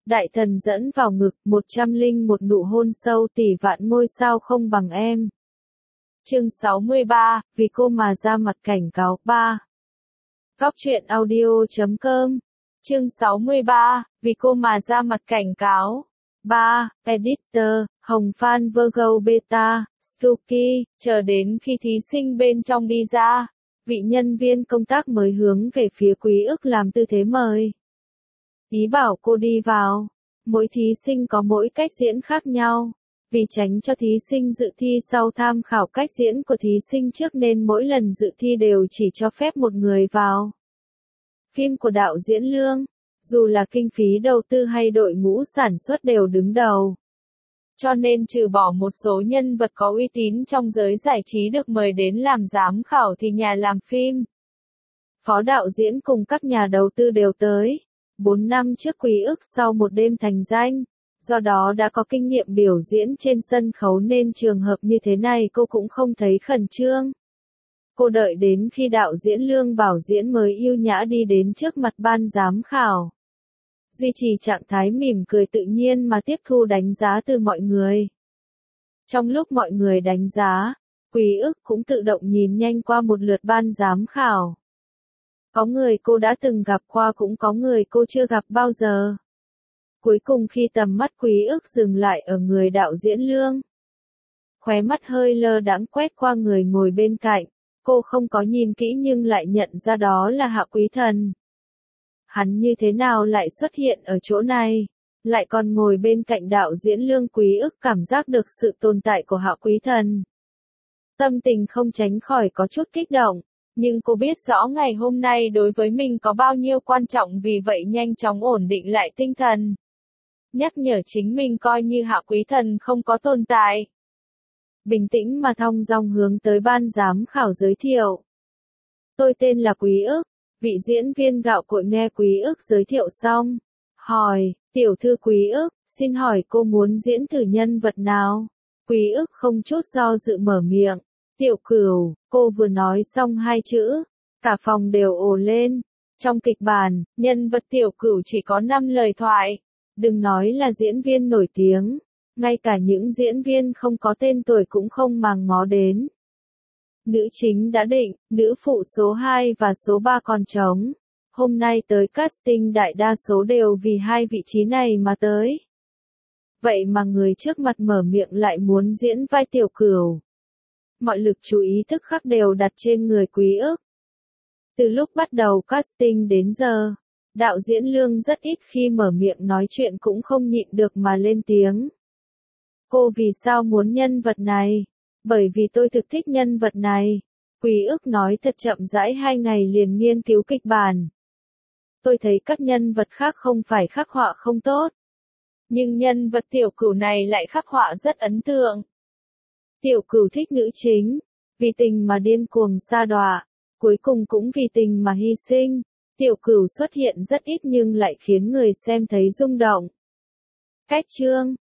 Đại thần dẫn vào ngực, 101 nụ hôn sâu tỷ vạn ngôi sao không bằng em. Chương 63, vì cô mà ra mặt cảnh cáo 3. Góc truyện audio.com. Chương 63, vì cô mà ra mặt cảnh cáo 3. Editor, Hồng Phan Virgo Beta, Stucky, chờ đến khi thí sinh bên trong đi ra, vị nhân viên công tác mới hướng về phía Quý Ức làm tư thế mời. Ý bảo cô đi vào. Mỗi thí sinh có mỗi cách diễn khác nhau. Vì tránh cho thí sinh dự thi sau tham khảo cách diễn của thí sinh trước nên mỗi lần dự thi đều chỉ cho phép một người vào. Phim của đạo diễn Lương, dù là kinh phí đầu tư hay đội ngũ sản xuất đều đứng đầu. Cho nên trừ bỏ một số nhân vật có uy tín trong giới giải trí được mời đến làm giám khảo thì nhà làm phim, phó đạo diễn cùng các nhà đầu tư đều tới. 4 năm trước Quý Ức sau một đêm thành danh, do đó đã có kinh nghiệm biểu diễn trên sân khấu nên trường hợp như thế này cô cũng không thấy khẩn trương. Cô đợi đến khi đạo diễn Lương Bảo Diễn mới yêu nhã đi đến trước mặt ban giám khảo. Duy trì trạng thái mỉm cười tự nhiên mà tiếp thu đánh giá từ mọi người. Trong lúc mọi người đánh giá, Quý Ức cũng tự động nhìn nhanh qua một lượt ban giám khảo. Có người cô đã từng gặp qua cũng có người cô chưa gặp bao giờ. Cuối cùng khi tầm mắt Quý Ức dừng lại ở người đạo diễn Lương, khóe mắt hơi lơ đãng quét qua người ngồi bên cạnh, cô không có nhìn kỹ nhưng lại nhận ra đó là Hạ Quý Thần. Hắn như thế nào lại xuất hiện ở chỗ này, lại còn ngồi bên cạnh đạo diễn Lương. Quý Ức cảm giác được sự tồn tại của Hạ Quý Thần. Tâm tình không tránh khỏi có chút kích động. Nhưng cô biết rõ ngày hôm nay đối với mình có bao nhiêu quan trọng, vì vậy nhanh chóng ổn định lại tinh thần. Nhắc nhở chính mình coi như Hạ Quý Thần không có tồn tại. Bình tĩnh mà thong dong hướng tới ban giám khảo giới thiệu. Tôi tên là Quý Ức. Vị diễn viên gạo cội nghe Quý Ức giới thiệu xong, hỏi, tiểu thư Quý Ức, xin hỏi cô muốn diễn thử nhân vật nào? Quý Ức không chút do dự mở miệng. Tiểu Cửu. Cô vừa nói xong hai chữ, cả phòng đều ồ lên. Trong kịch bản, nhân vật Tiểu Cửu chỉ có 5 lời thoại. Đừng nói là diễn viên nổi tiếng, ngay cả những diễn viên không có tên tuổi cũng không màng ngó đến. Nữ chính đã định, nữ phụ số 2 và số 3 còn trống. Hôm nay tới casting đại đa số đều vì hai vị trí này mà tới. Vậy mà người trước mặt mở miệng lại muốn diễn vai Tiểu Cửu. Mọi lực chú ý tức khắc đều đặt trên người Quý Ức. Từ lúc bắt đầu casting đến giờ, đạo diễn Lương rất ít khi mở miệng nói chuyện cũng không nhịn được mà lên tiếng. Cô vì sao muốn nhân vật này? Bởi vì tôi thực thích nhân vật này. Quý Ức nói thật chậm rãi, 2 ngày liền nghiên cứu kịch bản. Tôi thấy các nhân vật khác không phải khắc họa không tốt. Nhưng nhân vật Tiểu Cửu này lại khắc họa rất ấn tượng. Tiểu Cửu thích nữ chính, vì tình mà điên cuồng sa đọa, cuối cùng cũng vì tình mà hy sinh. Tiểu Cửu xuất hiện rất ít nhưng lại khiến người xem thấy rung động. Cách chương,